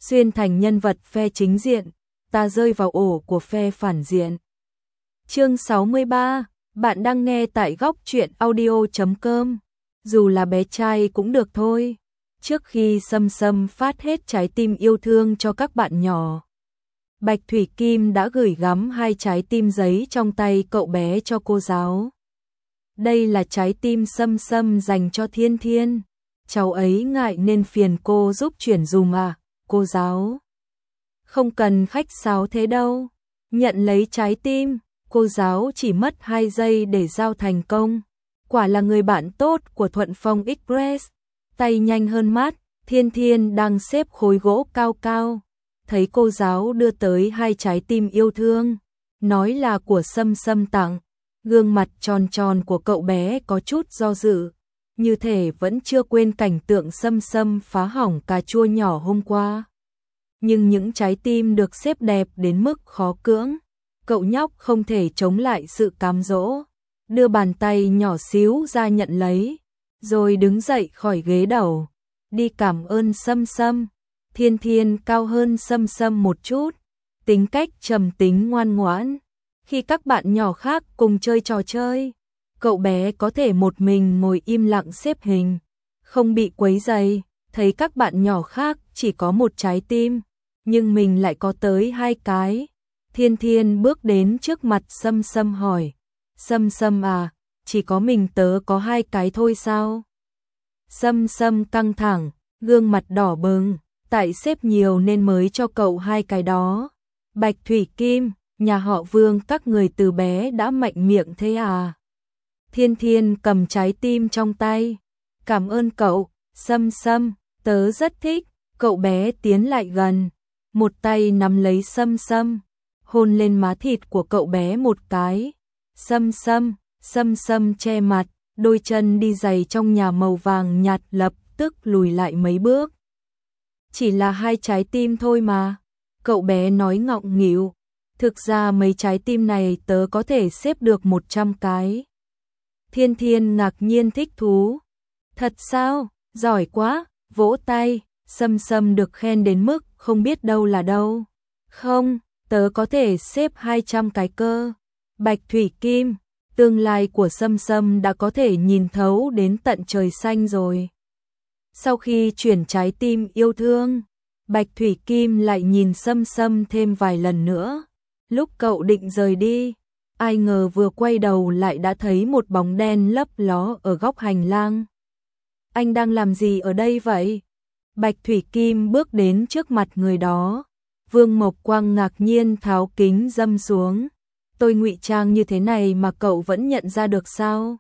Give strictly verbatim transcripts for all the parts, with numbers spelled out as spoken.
xuyên thành nhân vật phe chính diện, ta rơi vào ổ của phe phản diện. Chương sáu mươi ba, bạn đang nghe tại góc truyện audio chấm com. Dù là bé trai cũng được thôi. Trước khi Sâm Sâm phát hết trái tim yêu thương cho các bạn nhỏ, Bạch Thủy Kim đã gửi gắm hai trái tim giấy trong tay cậu bé cho cô giáo. Đây là trái tim Sâm Sâm dành cho Thiên Thiên. Cháu ấy ngại nên phiền cô giúp chuyển dùm à, cô giáo. Không cần khách sáo thế đâu. Nhận lấy trái tim, cô giáo chỉ mất hai giây để giao thành công. Quả là người bạn tốt của Thuận Phong Express. Tay nhanh hơn mắt, Thiên Thiên đang xếp khối gỗ cao cao. Thấy cô giáo đưa tới hai trái tim yêu thương, nói là của Sâm Sâm tặng. Gương mặt tròn tròn của cậu bé có chút do dự, như thể vẫn chưa quên cảnh tượng Sâm Sâm phá hỏng cà chua nhỏ hôm qua. Nhưng những trái tim được xếp đẹp đến mức khó cưỡng, cậu nhóc không thể chống lại sự cám dỗ, đưa bàn tay nhỏ xíu ra nhận lấy, rồi đứng dậy khỏi ghế đầu, đi cảm ơn Sâm Sâm. Thiên Thiên cao hơn Sâm Sâm một chút, tính cách trầm tính ngoan ngoãn. Khi các bạn nhỏ khác cùng chơi trò chơi, cậu bé có thể một mình ngồi im lặng xếp hình, không bị quấy rầy. Thấy các bạn nhỏ khác chỉ có một trái tim, nhưng mình lại có tới hai cái. Thiên Thiên bước đến trước mặt Sâm Sâm hỏi, Sâm Sâm à, chỉ có mình tớ có hai cái thôi sao? Sâm Sâm căng thẳng, gương mặt đỏ bừng, tại xếp nhiều nên mới cho cậu hai cái đó. Bạch Thủy Kim, nhà họ Vương các người từ bé đã mạnh miệng thế à? Thiên Thiên cầm trái tim trong tay, cảm ơn cậu, Sâm Sâm, tớ rất thích. Cậu bé tiến lại gần, một tay nắm lấy Sâm Sâm, hôn lên má thịt của cậu bé một cái. Sâm Sâm, Sâm Sâm che mặt, đôi chân đi giày trong nhà màu vàng nhạt lập tức lùi lại mấy bước. Chỉ là hai trái tim thôi mà, cậu bé nói ngọng nghịu. Thực ra mấy trái tim này tớ có thể xếp được một trăm cái. Thiên Thiên ngạc nhiên thích thú. Thật sao, giỏi quá, vỗ tay. Sâm Sâm được khen đến mức không biết đâu là đâu. Không, tớ có thể xếp hai trăm cái cơ. Bạch Thủy Kim, tương lai của Sâm Sâm đã có thể nhìn thấu đến tận trời xanh rồi. Sau khi chuyển trái tim yêu thương, Bạch Thủy Kim lại nhìn Sâm Sâm thêm vài lần nữa. Lúc cậu định rời đi, ai ngờ vừa quay đầu lại đã thấy một bóng đen lấp ló ở góc hành lang. Anh đang làm gì ở đây vậy? Bạch Thủy Kim bước đến trước mặt người đó. Vương Mộc Quang ngạc nhiên tháo kính dâm xuống. Tôi ngụy trang như thế này mà cậu vẫn nhận ra được sao?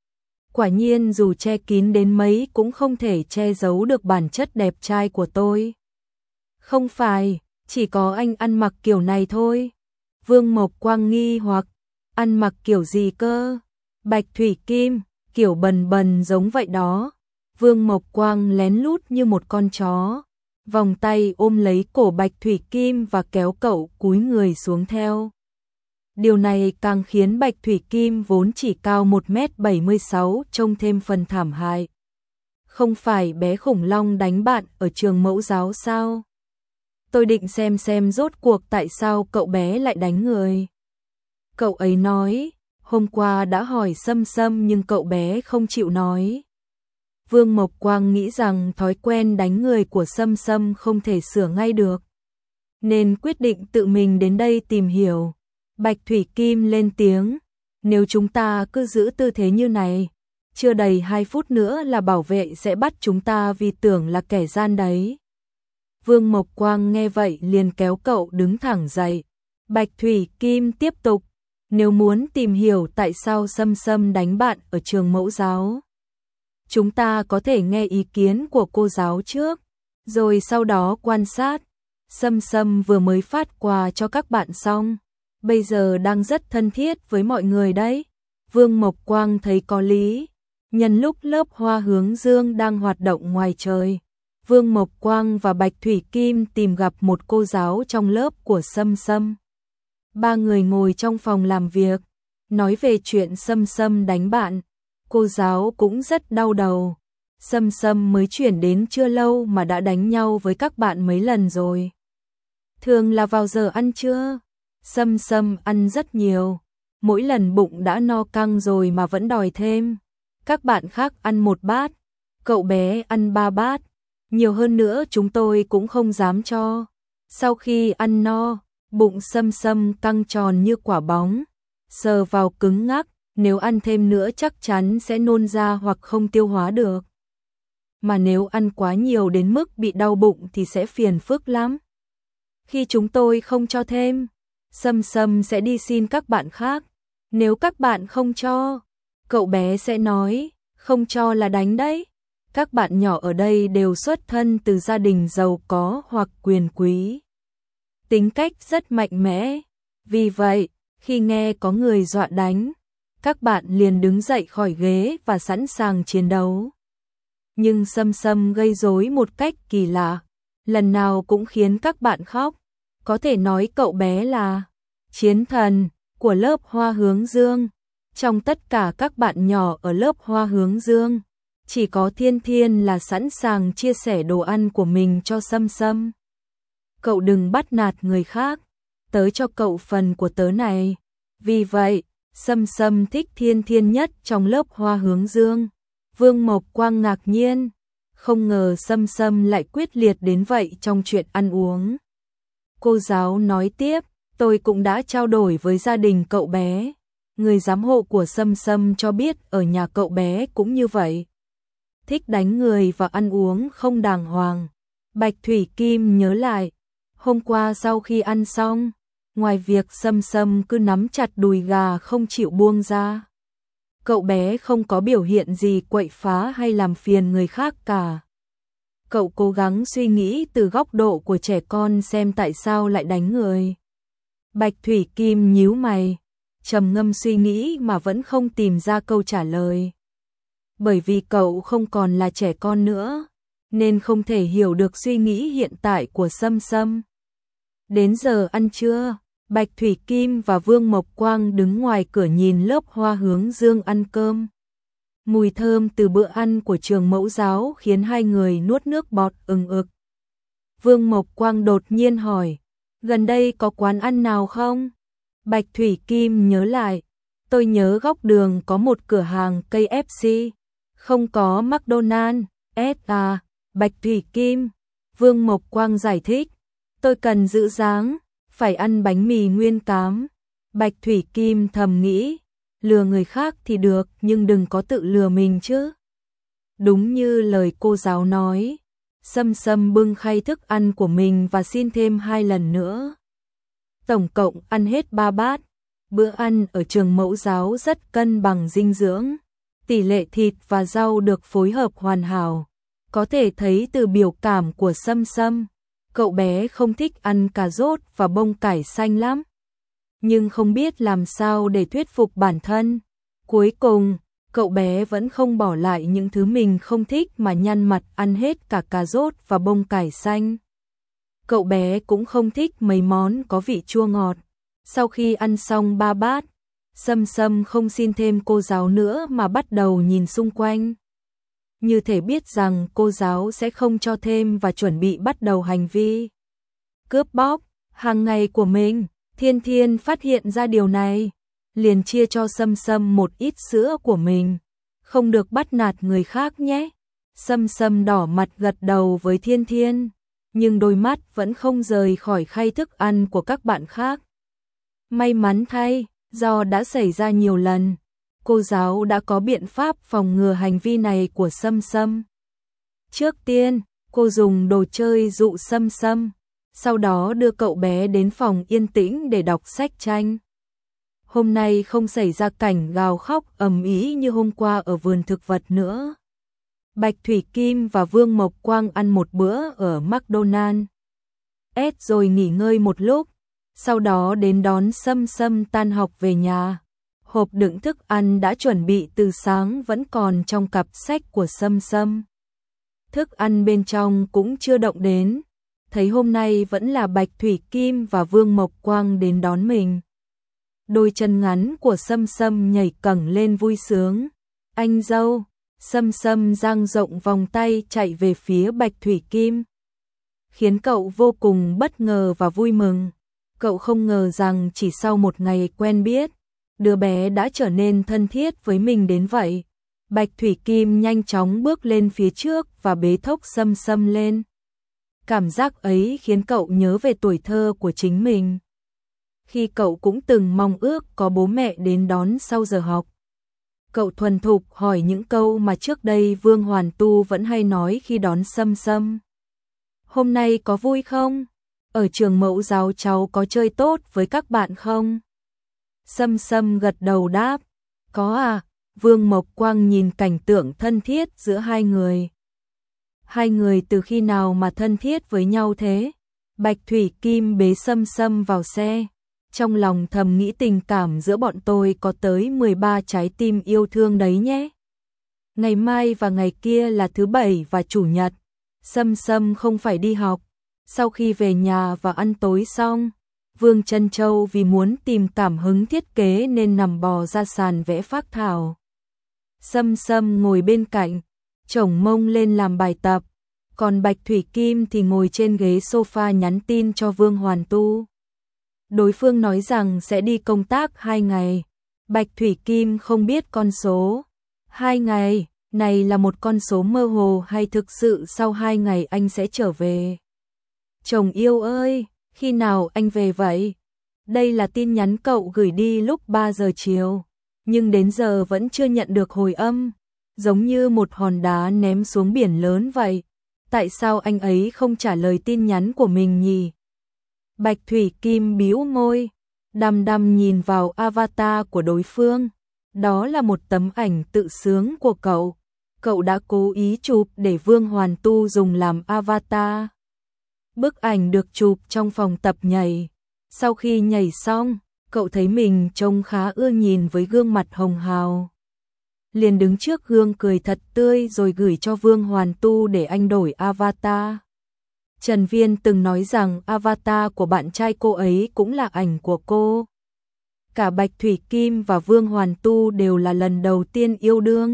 Quả nhiên dù che kín đến mấy cũng không thể che giấu được bản chất đẹp trai của tôi. Không phải, chỉ có anh ăn mặc kiểu này thôi. Vương Mộc Quang nghi hoặc, ăn mặc kiểu gì cơ? Bạch Thủy Kim, kiểu bần bần giống vậy đó. Vương Mộc Quang lén lút như một con chó, vòng tay ôm lấy cổ Bạch Thủy Kim và kéo cậu cúi người xuống theo. Điều này càng khiến Bạch Thủy Kim vốn chỉ cao một mét bảy mươi sáu trông thêm phần thảm hại. Không phải bé khủng long đánh bạn ở trường mẫu giáo sao? Tôi định xem xem rốt cuộc tại sao cậu bé lại đánh người. Cậu ấy nói, hôm qua đã hỏi Sâm Sâm nhưng cậu bé không chịu nói. Vương Mộc Quang nghĩ rằng thói quen đánh người của Sâm Sâm không thể sửa ngay được, nên quyết định tự mình đến đây tìm hiểu. Bạch Thủy Kim lên tiếng, nếu chúng ta cứ giữ tư thế như này, chưa đầy hai phút nữa là bảo vệ sẽ bắt chúng ta vì tưởng là kẻ gian đấy. Vương Mộc Quang nghe vậy liền kéo cậu đứng thẳng dậy. Bạch Thủy Kim tiếp tục, nếu muốn tìm hiểu tại sao Sâm Sâm đánh bạn ở trường mẫu giáo, chúng ta có thể nghe ý kiến của cô giáo trước, rồi sau đó quan sát. Sâm Sâm vừa mới phát quà cho các bạn xong, bây giờ đang rất thân thiết với mọi người đấy. Vương Mộc Quang thấy có lý. Nhân lúc lớp hoa hướng dương đang hoạt động ngoài trời, Vương Mộc Quang và Bạch Thủy Kim tìm gặp một cô giáo trong lớp của Sâm Sâm. Ba người ngồi trong phòng làm việc, nói về chuyện Sâm Sâm đánh bạn. Cô giáo cũng rất đau đầu. Sâm Sâm mới chuyển đến chưa lâu mà đã đánh nhau với các bạn mấy lần rồi. Thường là vào giờ ăn trưa, Sâm Sâm ăn rất nhiều, mỗi lần bụng đã no căng rồi mà vẫn đòi thêm. Các bạn khác ăn một bát, cậu bé ăn ba bát, nhiều hơn nữa chúng tôi cũng không dám cho. Sau khi ăn no, bụng Sâm Sâm căng tròn như quả bóng, sờ vào cứng ngắc, nếu ăn thêm nữa chắc chắn sẽ nôn ra hoặc không tiêu hóa được. Mà nếu ăn quá nhiều đến mức bị đau bụng thì sẽ phiền phức lắm. Khi chúng tôi không cho thêm, Sâm Sâm sẽ đi xin các bạn khác. Nếu các bạn không cho, cậu bé sẽ nói, không cho là đánh đấy. Các bạn nhỏ ở đây đều xuất thân từ gia đình giàu có hoặc quyền quý. Tính cách rất mạnh mẽ. Vì vậy, khi nghe có người dọa đánh, các bạn liền đứng dậy khỏi ghế và sẵn sàng chiến đấu. Nhưng Sâm Sâm gây rối một cách kỳ lạ, lần nào cũng khiến các bạn khóc. Có thể nói cậu bé là chiến thần của lớp Hoa Hướng Dương. Trong tất cả các bạn nhỏ ở lớp Hoa Hướng Dương, chỉ có Thiên Thiên là sẵn sàng chia sẻ đồ ăn của mình cho Sâm Sâm. Cậu đừng bắt nạt người khác, tớ cho cậu phần của tớ này. Vì vậy, Sâm Sâm thích Thiên Thiên nhất trong lớp Hoa Hướng Dương. Vương Mộc Quang ngạc nhiên, không ngờ Sâm Sâm lại quyết liệt đến vậy trong chuyện ăn uống. Cô giáo nói tiếp, tôi cũng đã trao đổi với gia đình cậu bé. Người giám hộ của Sâm Sâm cho biết ở nhà cậu bé cũng như vậy. Thích đánh người và ăn uống không đàng hoàng. Bạch Thủy Kim nhớ lại, hôm qua sau khi ăn xong, ngoài việc Sâm Sâm cứ nắm chặt đùi gà không chịu buông ra, cậu bé không có biểu hiện gì quậy phá hay làm phiền người khác cả. Cậu cố gắng suy nghĩ từ góc độ của trẻ con xem tại sao lại đánh người. Bạch Thủy Kim nhíu mày, trầm ngâm suy nghĩ mà vẫn không tìm ra câu trả lời. Bởi vì cậu không còn là trẻ con nữa, nên không thể hiểu được suy nghĩ hiện tại của Sâm Sâm. Đến giờ ăn trưa, Bạch Thủy Kim và Vương Mộc Quang đứng ngoài cửa nhìn lớp Hoa Hướng Dương ăn cơm. Mùi thơm từ bữa ăn của trường mẫu giáo khiến hai người nuốt nước bọt ừng ực. Vương Mộc Quang đột nhiên hỏi, gần đây có quán ăn nào không? Bạch Thủy Kim nhớ lại, tôi nhớ góc đường có một cửa hàng ca ép xê, không có McDonald's, ét à, Bạch Thủy Kim. Vương Mộc Quang giải thích, tôi cần giữ dáng, phải ăn bánh mì nguyên cám. Bạch Thủy Kim thầm nghĩ, lừa người khác thì được nhưng đừng có tự lừa mình chứ. Đúng như lời cô giáo nói, Sâm Sâm bưng khay thức ăn của mình và xin thêm hai lần nữa. Tổng cộng ăn hết ba bát. Bữa ăn ở trường mẫu giáo rất cân bằng dinh dưỡng. Tỷ lệ thịt và rau được phối hợp hoàn hảo. Có thể thấy từ biểu cảm của Sâm Sâm, cậu bé không thích ăn cà rốt và bông cải xanh lắm. Nhưng không biết làm sao để thuyết phục bản thân. Cuối cùng, cậu bé vẫn không bỏ lại những thứ mình không thích mà nhăn mặt ăn hết cả cà rốt và bông cải xanh. Cậu bé cũng không thích mấy món có vị chua ngọt. Sau khi ăn xong ba bát, Sâm Sâm không xin thêm cô giáo nữa mà bắt đầu nhìn xung quanh. Như thể biết rằng cô giáo sẽ không cho thêm và chuẩn bị bắt đầu hành vi cướp bóc hàng ngày của mình. Thiên Thiên phát hiện ra điều này, liền chia cho Sâm Sâm một ít sữa của mình. Không được bắt nạt người khác nhé. Sâm Sâm đỏ mặt gật đầu với Thiên Thiên, nhưng đôi mắt vẫn không rời khỏi khay thức ăn của các bạn khác. May mắn thay, do đã xảy ra nhiều lần, cô giáo đã có biện pháp phòng ngừa hành vi này của Sâm Sâm. Trước tiên, cô dùng đồ chơi dụ Sâm Sâm, sau đó đưa cậu bé đến phòng yên tĩnh để đọc sách tranh. Hôm nay không xảy ra cảnh gào khóc ầm ĩ như hôm qua ở vườn thực vật nữa. Bạch Thủy Kim và Vương Mộc Quang ăn một bữa ở McDonald's S rồi nghỉ ngơi một lúc, sau đó đến đón Sâm Sâm tan học về nhà. Hộp đựng thức ăn đã chuẩn bị từ sáng vẫn còn trong cặp sách của Sâm Sâm. Thức ăn bên trong cũng chưa động đến, thấy hôm nay vẫn là Bạch Thủy Kim và Vương Mộc Quang đến đón mình. Đôi chân ngắn của Sâm Sâm nhảy cẳng lên vui sướng. Anh dâu, Sâm Sâm dang rộng vòng tay chạy về phía Bạch Thủy Kim, khiến cậu vô cùng bất ngờ và vui mừng. Cậu không ngờ rằng chỉ sau một ngày quen biết, đứa bé đã trở nên thân thiết với mình đến vậy. Bạch Thủy Kim nhanh chóng bước lên phía trước và bế thốc Sâm Sâm lên. Cảm giác ấy khiến cậu nhớ về tuổi thơ của chính mình, khi cậu cũng từng mong ước có bố mẹ đến đón sau giờ học. Cậu thuần thục hỏi những câu mà trước đây Vương Hoàn Tu vẫn hay nói khi đón Sâm Sâm. Hôm nay có vui không? Ở trường mẫu giáo cháu có chơi tốt với các bạn không? Sâm Sâm gật đầu đáp, có à. Vương Mộc Quang nhìn cảnh tượng thân thiết giữa hai người. Hai người từ khi nào mà thân thiết với nhau thế? Bạch Thủy Kim bế Sâm Sâm vào xe, trong lòng thầm nghĩ tình cảm giữa bọn tôi có tới mười ba trái tim yêu thương đấy nhé. Ngày mai và ngày kia là thứ bảy và chủ nhật, Sâm Sâm không phải đi học. Sau khi về nhà và ăn tối xong, Vương Trân Châu vì muốn tìm cảm hứng thiết kế nên nằm bò ra sàn vẽ phác thảo. Sâm Sâm ngồi bên cạnh, chổng mông lên làm bài tập, còn Bạch Thủy Kim thì ngồi trên ghế sofa nhắn tin cho Vương Hoàn Tu. Đối phương nói rằng sẽ đi công tác hai ngày. Bạch Thủy Kim không biết con số hai ngày này là một con số mơ hồ hay thực sự sau hai ngày anh sẽ trở về. Chồng yêu ơi, khi nào anh về vậy? Đây là tin nhắn cậu gửi đi lúc ba giờ chiều, nhưng đến giờ vẫn chưa nhận được hồi âm, giống như một hòn đá ném xuống biển lớn vậy. Tại sao anh ấy không trả lời tin nhắn của mình nhỉ? Bạch Thủy Kim bĩu môi, đăm đăm nhìn vào avatar của đối phương. Đó là một tấm ảnh tự sướng của cậu. Cậu đã cố ý chụp để Vương Hoàn Tu dùng làm avatar. Bức ảnh được chụp trong phòng tập nhảy. Sau khi nhảy xong, cậu thấy mình trông khá ưa nhìn với gương mặt hồng hào. Liền đứng trước gương cười thật tươi rồi gửi cho Vương Hoàn Tu để anh đổi avatar. Trần Viên từng nói rằng avatar của bạn trai cô ấy cũng là ảnh của cô. Cả Bạch Thủy Kim và Vương Hoàn Tu đều là lần đầu tiên yêu đương,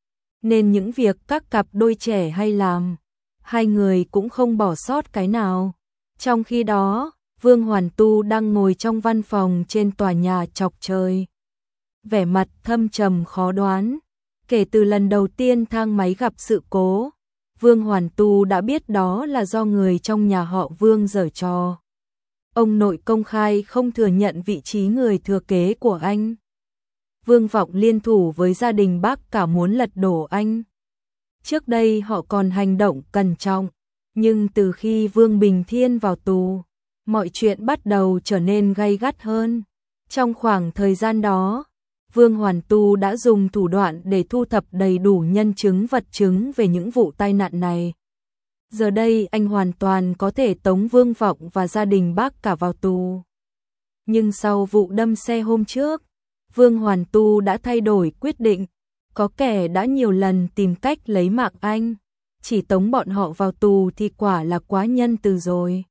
nên những việc các cặp đôi trẻ hay làm, hai người cũng không bỏ sót cái nào. Trong khi đó, Vương Hoàn Tu đang ngồi trong văn phòng trên tòa nhà chọc trời, vẻ mặt thâm trầm khó đoán. Kể từ lần đầu tiên thang máy gặp sự cố, Vương Hoàn Tu đã biết đó là do người trong nhà họ Vương giở trò. Ông nội công khai không thừa nhận vị trí người thừa kế của anh. Vương Vọng liên thủ với gia đình bác cả muốn lật đổ anh. Trước đây họ còn hành động cẩn trọng, nhưng từ khi Vương Bình Thiên vào tù, mọi chuyện bắt đầu trở nên gay gắt hơn. Trong khoảng thời gian đó, Vương Hoàn Tu đã dùng thủ đoạn để thu thập đầy đủ nhân chứng vật chứng về những vụ tai nạn này. Giờ đây anh hoàn toàn có thể tống Vương Vọng và gia đình bác cả vào tù. Nhưng sau vụ đâm xe hôm trước, Vương Hoàn Tu đã thay đổi quyết định. Có kẻ đã nhiều lần tìm cách lấy mạng anh, chỉ tống bọn họ vào tù thì quả là quá nhân từ rồi.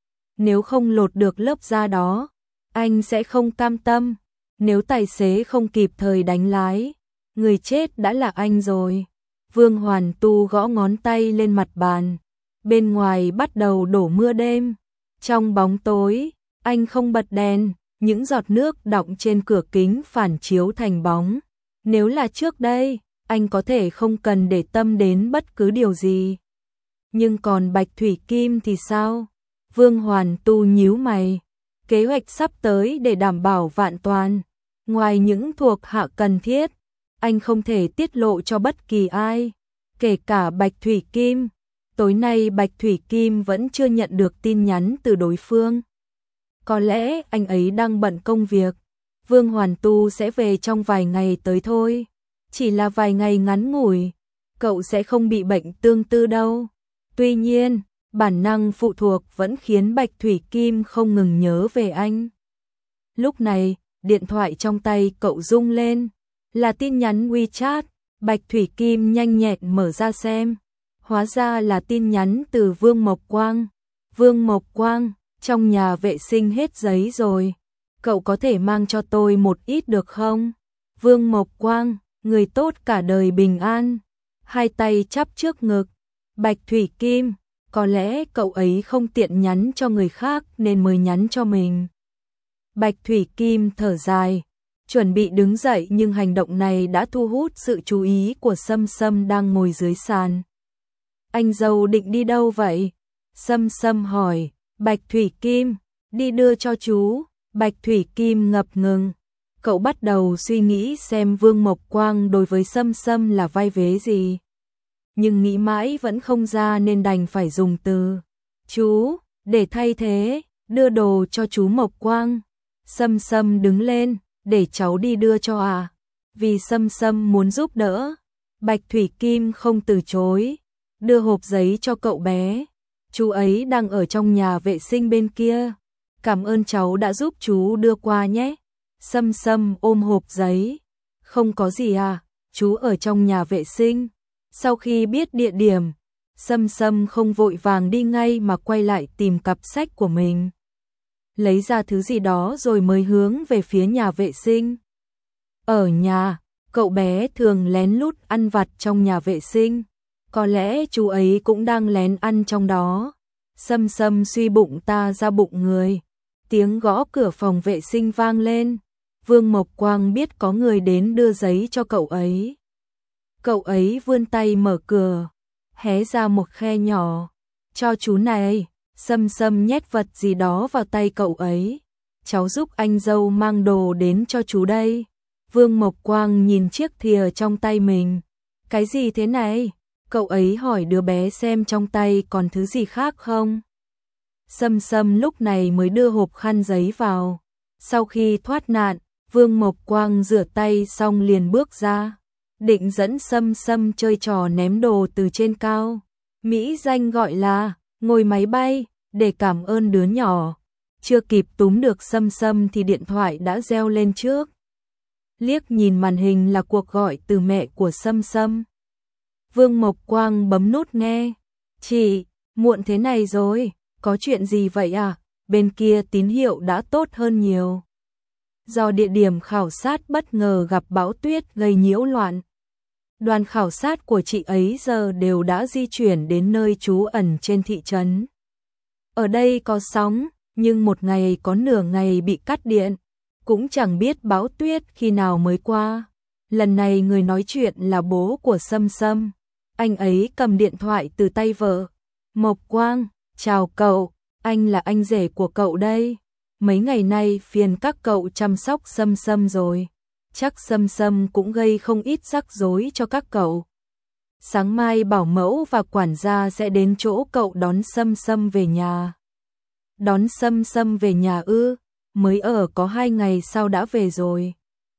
Nếu không lột được lớp da đó, anh sẽ không cam tâm. Nếu tài xế không kịp thời đánh lái, người chết đã là anh rồi. Vương Hoàn Tu gõ ngón tay lên mặt bàn. Bên ngoài bắt đầu đổ mưa đêm. Trong bóng tối, anh không bật đèn, những giọt nước đọng trên cửa kính phản chiếu thành bóng. Nếu là trước đây, anh có thể không cần để tâm đến bất cứ điều gì. Nhưng còn Bạch Thủy Kim thì sao? Vương Hoàn Tu nhíu mày. Kế hoạch sắp tới để đảm bảo vạn toàn. Ngoài những thuộc hạ cần thiết, anh không thể tiết lộ cho bất kỳ ai, kể cả Bạch Thủy Kim. Tối nay Bạch Thủy Kim vẫn chưa nhận được tin nhắn từ đối phương. Có lẽ anh ấy đang bận công việc. Vương Hoàn Tu sẽ về trong vài ngày tới thôi. Chỉ là vài ngày ngắn ngủi, cậu sẽ không bị bệnh tương tư đâu. Tuy nhiên, bản năng phụ thuộc vẫn khiến Bạch Thủy Kim không ngừng nhớ về anh. Lúc này, điện thoại trong tay cậu rung lên, là tin nhắn WeChat. Bạch Thủy Kim nhanh nhẹn mở ra xem, hóa ra là tin nhắn từ Vương Mộc Quang. Vương Mộc Quang, trong nhà vệ sinh hết giấy rồi, cậu có thể mang cho tôi một ít được không? Vương Mộc Quang, người tốt cả đời bình an. hai tay chắp trước ngực. Bạch Thủy Kim, có lẽ cậu ấy không tiện nhắn cho người khác nên mới nhắn cho mình. Bạch Thủy Kim thở dài, chuẩn bị đứng dậy nhưng hành động này đã thu hút sự chú ý của Sâm Sâm đang ngồi dưới sàn. Anh dâu định đi đâu vậy? Sâm Sâm hỏi. Bạch Thủy Kim, đi đưa cho chú. Bạch Thủy Kim ngập ngừng. Cậu bắt đầu suy nghĩ xem Vương Mộc Quang đối với Sâm Sâm là vai vế gì. Nhưng nghĩ mãi vẫn không ra nên đành phải dùng từ chú để thay thế, đưa đồ cho chú Mộc Quang. Sâm Sâm đứng lên, để cháu đi đưa cho à. Vì Sâm Sâm muốn giúp đỡ, Bạch Thủy Kim không từ chối, đưa hộp giấy cho cậu bé. Chú ấy đang ở trong nhà vệ sinh bên kia. Cảm ơn cháu đã giúp chú đưa qua nhé. Sâm Sâm ôm hộp giấy. Không có gì à, chú ở trong nhà vệ sinh. Sau khi biết địa điểm, Sâm Sâm không vội vàng đi ngay mà quay lại tìm cặp sách của mình. Lấy ra thứ gì đó rồi mới hướng về phía nhà vệ sinh. Ở nhà, cậu bé thường lén lút ăn vặt trong nhà vệ sinh. Có lẽ chú ấy cũng đang lén ăn trong đó. Sâm Sâm suy bụng ta ra bụng người. Tiếng gõ cửa phòng vệ sinh vang lên. Vương Mộc Quang biết có người đến đưa giấy cho cậu ấy. Cậu ấy vươn tay mở cửa, hé ra một khe nhỏ. Cho chú này. Sâm Sâm nhét vật gì đó vào tay cậu ấy. Cháu giúp anh dâu mang đồ đến cho chú đây. Vương Mộc Quang nhìn chiếc thìa trong tay mình. Cái gì thế này? Cậu ấy hỏi đứa bé xem trong tay còn thứ gì khác không. Sâm Sâm lúc này mới đưa hộp khăn giấy vào. Sau khi thoát nạn, Vương Mộc Quang rửa tay xong liền bước ra. Định dẫn Sâm Sâm chơi trò ném đồ từ trên cao. Mỹ danh gọi là ngồi máy bay, để cảm ơn đứa nhỏ. Chưa kịp túm được Sâm Sâm thì điện thoại đã reo lên trước. Liếc nhìn màn hình là cuộc gọi từ mẹ của Sâm Sâm. Vương Mộc Quang bấm nút nghe. Chị, muộn thế này rồi, có chuyện gì vậy à? Bên kia tín hiệu đã tốt hơn nhiều. Do địa điểm khảo sát bất ngờ gặp bão tuyết gây nhiễu loạn. Đoàn khảo sát của chị ấy giờ đều đã di chuyển đến nơi trú ẩn trên thị trấn. Ở đây có sóng, nhưng một ngày có nửa ngày bị cắt điện. Cũng chẳng biết bão tuyết khi nào mới qua. Lần này người nói chuyện là bố của Sâm Sâm. Anh ấy cầm điện thoại từ tay vợ. Mộc Quang, chào cậu, anh là anh rể của cậu đây. Mấy ngày nay phiền các cậu chăm sóc Sâm Sâm rồi. Chắc Sâm Sâm cũng gây không ít rắc rối cho các cậu. Sáng mai bảo mẫu và quản gia sẽ đến chỗ cậu đón Sâm Sâm về nhà. Đón Sâm Sâm về nhà ư? Mới ở có hai ngày sau đã về rồi.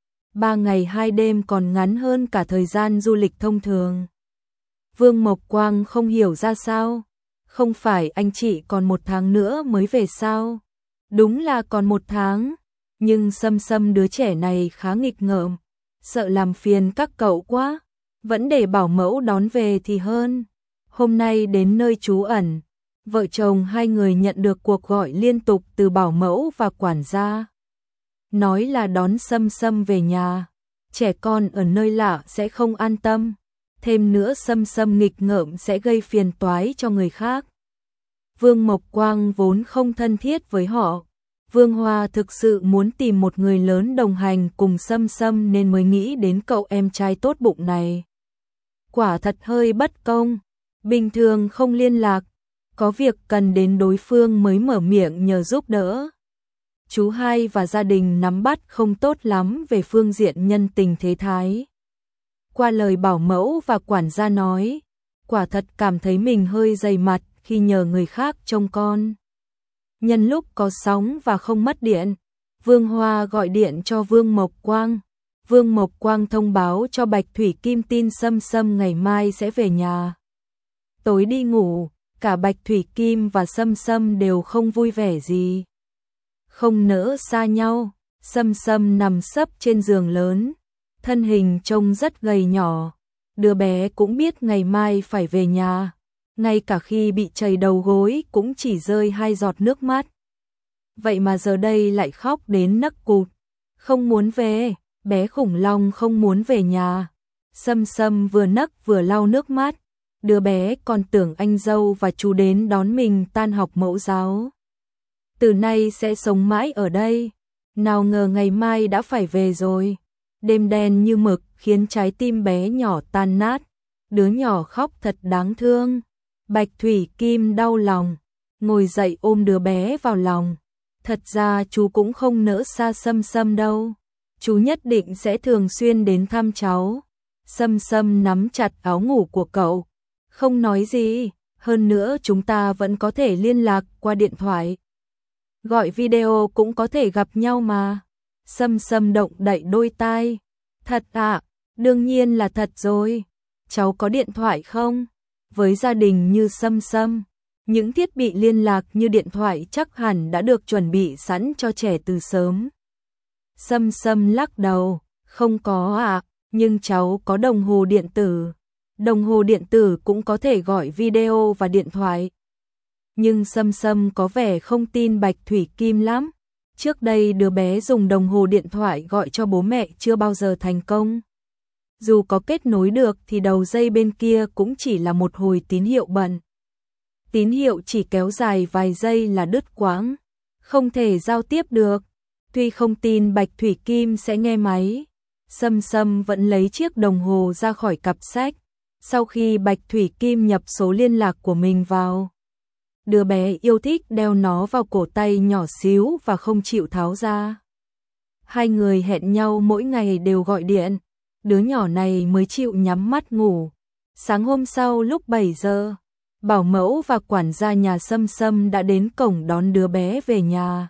Ba ngày hai đêm còn ngắn hơn cả thời gian du lịch thông thường. Vương Mộc Quang không hiểu ra sao. Không phải anh chị còn một tháng nữa mới về sao? Đúng là còn một tháng. Nhưng Sâm Sâm đứa trẻ này khá nghịch ngợm. Sợ làm phiền các cậu quá. Vẫn để bảo mẫu đón về thì hơn. Hôm nay đến nơi trú ẩn. Vợ chồng hai người nhận được cuộc gọi liên tục từ bảo mẫu và quản gia. Nói là đón Sâm Sâm về nhà. Trẻ con ở nơi lạ sẽ không an tâm. Thêm nữa Sâm Sâm nghịch ngợm sẽ gây phiền toái cho người khác. Vương Mộc Quang vốn không thân thiết với họ. Vương Hoa thực sự muốn tìm một người lớn đồng hành cùng Sâm Sâm nên mới nghĩ đến cậu em trai tốt bụng này. Quả thật hơi bất công. Bình thường không liên lạc. Có việc cần đến đối phương mới mở miệng nhờ giúp đỡ. Chú hai và gia đình nắm bắt không tốt lắm về phương diện nhân tình thế thái. Qua lời bảo mẫu và quản gia nói, quả thật cảm thấy mình hơi dày mặt khi nhờ người khác trông con. Nhân lúc có sóng và không mất điện, Vương Hoa gọi điện cho Vương Mộc Quang. Vương Mộc Quang thông báo cho Bạch Thủy Kim tin Sâm Sâm ngày mai sẽ về nhà. Tối đi ngủ, cả Bạch Thủy Kim và Sâm Sâm đều không vui vẻ gì. Không nỡ xa nhau, Sâm Sâm nằm sấp trên giường lớn, thân hình trông rất gầy nhỏ. Đứa bé cũng biết ngày mai phải về nhà, ngay cả khi bị chảy đầu gối cũng chỉ rơi hai giọt nước mắt. Vậy mà giờ đây lại khóc đến nấc cụt, không muốn về, bé khủng long không muốn về nhà. Sâm Sâm vừa nấc vừa lau nước mắt, đứa bé còn tưởng anh dâu và chú đến đón mình tan học mẫu giáo. Từ nay sẽ sống mãi ở đây, nào ngờ ngày mai đã phải về rồi. Đêm đen như mực khiến trái tim bé nhỏ tan nát, đứa nhỏ khóc thật đáng thương. Bạch Thủy Kim đau lòng, ngồi dậy ôm đứa bé vào lòng. Thật ra chú cũng không nỡ xa Sâm Sâm đâu, chú nhất định sẽ thường xuyên đến thăm cháu. Sâm Sâm nắm chặt áo ngủ của cậu, không nói gì, hơn nữa chúng ta vẫn có thể liên lạc qua điện thoại. Gọi video cũng có thể gặp nhau mà. Sâm Sâm động đậy đôi tai. Thật ạ, đương nhiên là thật rồi. Cháu có điện thoại không? Với gia đình như Sâm Sâm, những thiết bị liên lạc như điện thoại chắc hẳn đã được chuẩn bị sẵn cho trẻ từ sớm. Sâm Sâm lắc đầu, không có ạ, nhưng cháu có đồng hồ điện tử. Đồng hồ điện tử cũng có thể gọi video và điện thoại. Nhưng Sâm Sâm có vẻ không tin Bạch Thủy Kim lắm. Trước đây đứa bé dùng đồng hồ điện thoại gọi cho bố mẹ chưa bao giờ thành công. Dù có kết nối được thì đầu dây bên kia cũng chỉ là một hồi tín hiệu bận. Tín hiệu chỉ kéo dài vài giây là đứt quãng, không thể giao tiếp được. Tuy không tin Bạch Thủy Kim sẽ nghe máy, Sâm Sâm vẫn lấy chiếc đồng hồ ra khỏi cặp sách. Sau khi Bạch Thủy Kim nhập số liên lạc của mình vào, đứa bé yêu thích đeo nó vào cổ tay nhỏ xíu và không chịu tháo ra. Hai người hẹn nhau mỗi ngày đều gọi điện, đứa nhỏ này mới chịu nhắm mắt ngủ. Sáng hôm sau lúc bảy giờ, bảo mẫu và quản gia nhà Sâm Sâm đã đến cổng đón đứa bé về nhà.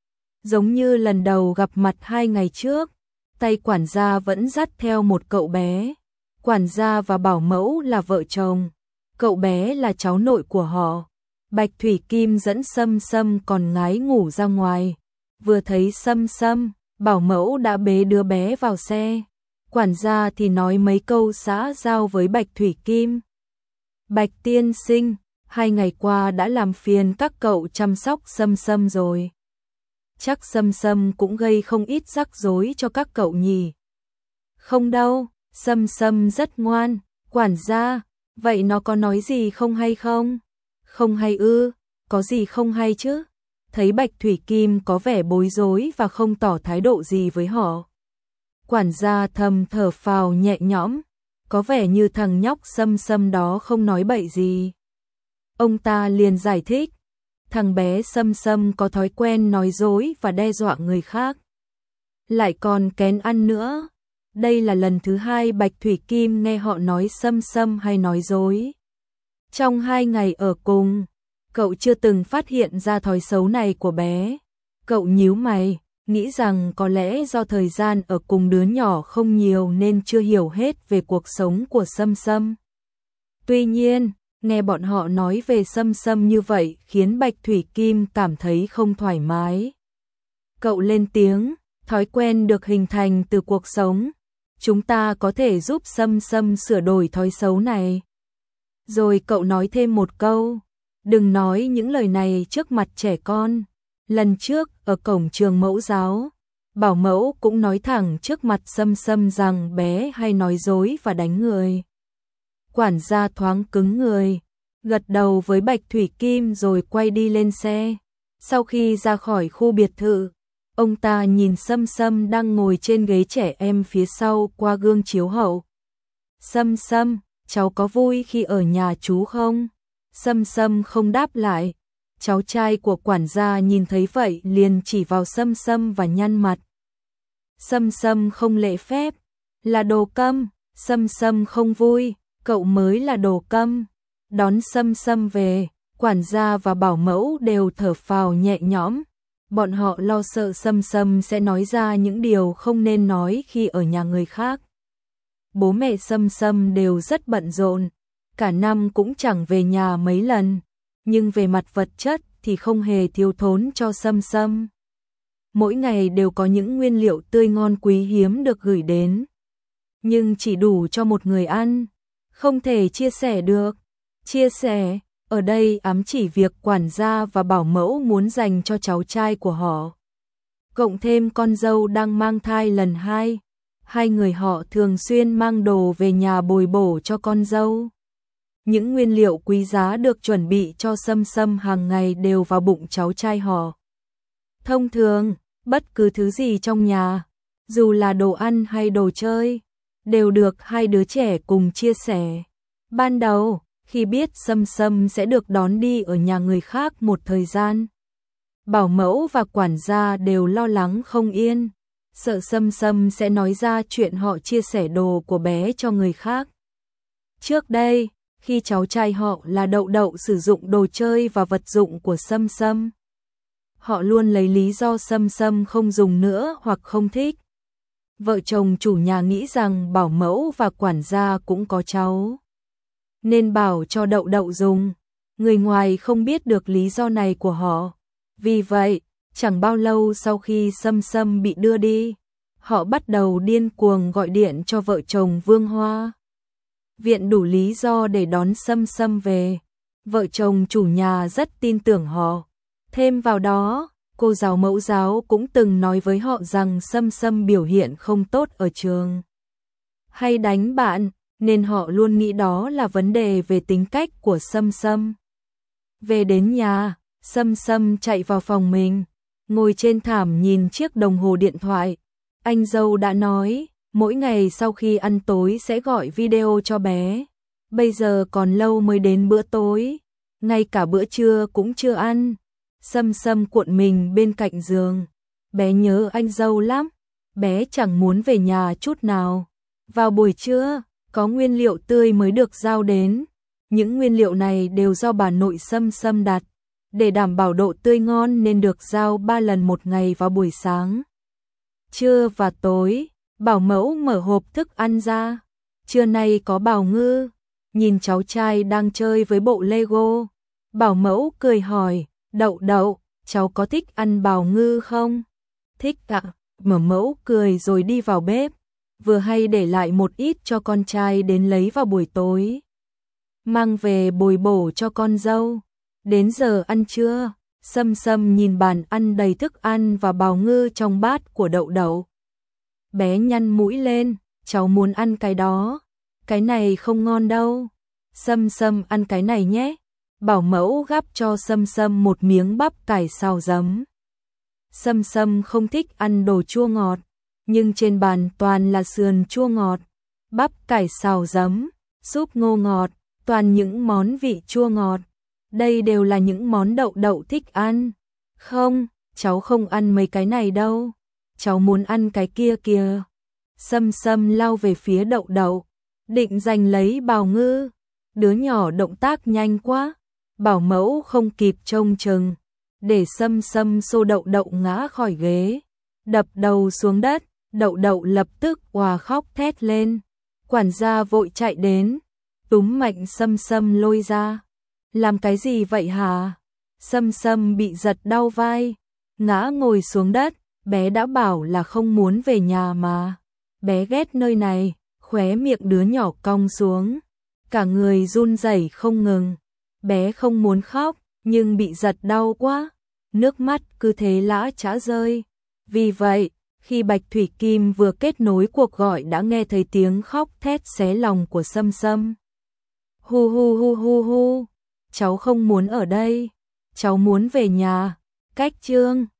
Giống như lần đầu gặp mặt hai ngày trước, tay quản gia vẫn dắt theo một cậu bé. Quản gia và bảo mẫu là vợ chồng, cậu bé là cháu nội của họ. Bạch Thủy Kim dẫn Sâm Sâm còn ngái ngủ ra ngoài. Vừa thấy Sâm Sâm, bảo mẫu đã bế đứa bé vào xe. Quản gia thì nói mấy câu xã giao với Bạch Thủy Kim. Bạch tiên sinh, hai ngày qua đã làm phiền các cậu chăm sóc Sâm Sâm rồi. Chắc Sâm Sâm cũng gây không ít rắc rối cho các cậu nhỉ. Không đâu, Sâm Sâm rất ngoan. Quản gia, vậy nó có nói gì không hay không? Không hay ư, có gì không hay chứ? Thấy Bạch Thủy Kim có vẻ bối rối và không tỏ thái độ gì với họ. Quản gia thầm thở phào nhẹ nhõm, có vẻ như thằng nhóc Sâm Sâm đó không nói bậy gì. Ông ta liền giải thích, thằng bé Sâm Sâm có thói quen nói dối và đe dọa người khác. Lại còn kén ăn nữa. Đây là lần thứ hai Bạch Thủy Kim nghe họ nói Sâm Sâm hay nói dối. Trong hai ngày ở cùng, cậu chưa từng phát hiện ra thói xấu này của bé. Cậu nhíu mày, nghĩ rằng có lẽ do thời gian ở cùng đứa nhỏ không nhiều nên chưa hiểu hết về cuộc sống của Sâm Sâm. Tuy nhiên, nghe bọn họ nói về Sâm Sâm như vậy khiến Bạch Thủy Kim cảm thấy không thoải mái. Cậu lên tiếng, thói quen được hình thành từ cuộc sống. Chúng ta có thể giúp Sâm Sâm sửa đổi thói xấu này. Rồi cậu nói thêm một câu, đừng nói những lời này trước mặt trẻ con. Lần trước ở cổng trường mẫu giáo, bảo mẫu cũng nói thẳng trước mặt Sâm Sâm rằng bé hay nói dối và đánh người. Quản gia thoáng cứng người, gật đầu với Bạch Thủy Kim rồi quay đi lên xe. Sau khi ra khỏi khu biệt thự, ông ta nhìn Sâm Sâm đang ngồi trên ghế trẻ em phía sau qua gương chiếu hậu. Sâm Sâm, cháu có vui khi ở nhà chú không? Sâm Sâm không đáp lại. Cháu trai của quản gia nhìn thấy vậy liền chỉ vào Sâm Sâm và nhăn mặt. Sâm Sâm không lễ phép, là đồ câm. Sâm Sâm không vui, cậu mới là đồ câm. Đón Sâm Sâm về, quản gia và bảo mẫu đều thở phào nhẹ nhõm. Bọn họ lo sợ Sâm Sâm sẽ nói ra những điều không nên nói khi ở nhà người khác. Bố mẹ Sâm Sâm đều rất bận rộn, cả năm cũng chẳng về nhà mấy lần, nhưng về mặt vật chất thì không hề thiếu thốn cho Sâm Sâm. Mỗi ngày đều có những nguyên liệu tươi ngon quý hiếm được gửi đến, nhưng chỉ đủ cho một người ăn, không thể chia sẻ được. Chia sẻ, ở đây ám chỉ việc quản gia và bảo mẫu muốn dành cho cháu trai của họ. Cộng thêm con dâu đang mang thai lần hai, hai người họ thường xuyên mang đồ về nhà bồi bổ cho con dâu. Những nguyên liệu quý giá được chuẩn bị cho Sâm Sâm hàng ngày đều vào bụng cháu trai họ. Thông thường, bất cứ thứ gì trong nhà, dù là đồ ăn hay đồ chơi, đều được hai đứa trẻ cùng chia sẻ. Ban đầu, khi biết Sâm Sâm sẽ được đón đi ở nhà người khác một thời gian, bảo mẫu và quản gia đều lo lắng không yên, sợ Sâm Sâm sẽ nói ra chuyện họ chia sẻ đồ của bé cho người khác. Trước đây, khi cháu trai họ là Đậu Đậu sử dụng đồ chơi và vật dụng của Sâm Sâm, họ luôn lấy lý do Sâm Sâm không dùng nữa hoặc không thích. Vợ chồng chủ nhà nghĩ rằng bảo mẫu và quản gia cũng có cháu, nên bảo cho Đậu Đậu dùng. Người ngoài không biết được lý do này của họ. Vì vậy, chẳng bao lâu sau khi Sâm Sâm bị đưa đi, họ bắt đầu điên cuồng gọi điện cho vợ chồng Vương Hoa viện đủ lý do để đón Sâm Sâm về. Vợ chồng chủ nhà rất tin tưởng họ. Thêm vào đó, cô giáo mẫu giáo cũng từng nói với họ rằng Sâm Sâm biểu hiện không tốt ở trường, hay đánh bạn, nên họ luôn nghĩ đó là vấn đề về tính cách của Sâm Sâm. Về đến nhà, Sâm Sâm chạy vào phòng mình, ngồi trên thảm nhìn chiếc đồng hồ điện thoại. Anh dâu đã nói, mỗi ngày sau khi ăn tối sẽ gọi video cho bé. Bây giờ còn lâu mới đến bữa tối, ngay cả bữa trưa cũng chưa ăn. Sâm Sâm cuộn mình bên cạnh giường. Bé nhớ anh dâu lắm, bé chẳng muốn về nhà chút nào. Vào buổi trưa, có nguyên liệu tươi mới được giao đến. Những nguyên liệu này đều do bà nội Sâm Sâm đặt, để đảm bảo độ tươi ngon nên được giao ba lần một ngày vào buổi sáng, trưa và tối. Bảo mẫu mở hộp thức ăn ra. Trưa nay có bào ngư. Nhìn cháu trai đang chơi với bộ Lego, bảo mẫu cười hỏi, Đậu Đậu, cháu có thích ăn bào ngư không? Thích ạ. Mở mẫu cười rồi đi vào bếp, vừa hay để lại một ít cho con trai đến lấy vào buổi tối, mang về bồi bổ cho con dâu. Đến giờ ăn trưa, Sâm Sâm nhìn bàn ăn đầy thức ăn và bào ngư trong bát của Đậu Đậu. Bé nhăn mũi lên, cháu muốn ăn cái đó, cái này không ngon đâu. Sâm Sâm ăn cái này nhé. Bảo mẫu gắp cho Sâm Sâm một miếng bắp cải xào giấm. Sâm Sâm không thích ăn đồ chua ngọt, nhưng trên bàn toàn là sườn chua ngọt, bắp cải xào giấm, súp ngô ngọt, toàn những món vị chua ngọt. Đây đều là những món Đậu Đậu thích ăn. Không, cháu không ăn mấy cái này đâu, cháu muốn ăn cái kia kìa. Sâm Sâm lao về phía Đậu Đậu, định giành lấy bào ngư. Đứa nhỏ động tác nhanh quá, bảo mẫu không kịp trông chừng, để Sâm Sâm xô Đậu Đậu ngã khỏi ghế, đập đầu xuống đất. Đậu Đậu lập tức òa khóc thét lên. Quản gia vội chạy đến, túm mạnh Sâm Sâm lôi ra. Làm cái gì vậy hả? Sâm Sâm bị giật đau vai, ngã ngồi xuống đất. Bé đã bảo là không muốn về nhà mà. Bé ghét nơi này. Khóe miệng đứa nhỏ cong xuống, cả người run rẩy không ngừng. Bé không muốn khóc, nhưng bị giật đau quá, nước mắt cứ thế lã chã rơi. Vì vậy, khi Bạch Thủy Kim vừa kết nối cuộc gọi đã nghe thấy tiếng khóc thét xé lòng của Sâm Sâm. Hu hu hu hu hu, cháu không muốn ở đây, cháu muốn về nhà. Cách chương